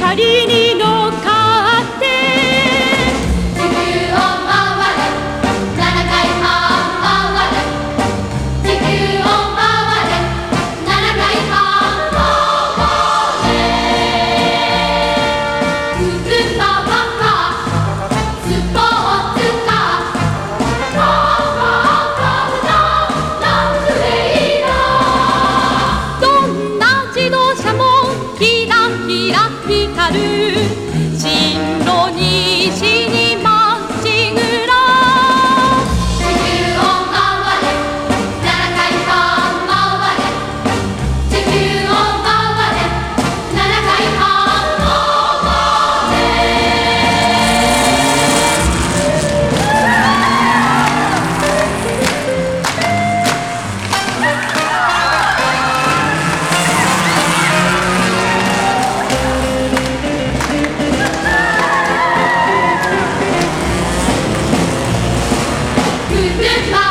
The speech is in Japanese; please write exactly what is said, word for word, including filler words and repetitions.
光に乗っかって地球を回れななかい半回れ地球を回れななかい半回れクズパワーカースポーツカーパワーカーランスレイダーどんな自動車もキラキラ光る進路西にまっしぐら地球を回れななかい半回れ地球を回れななかい半回れクズパ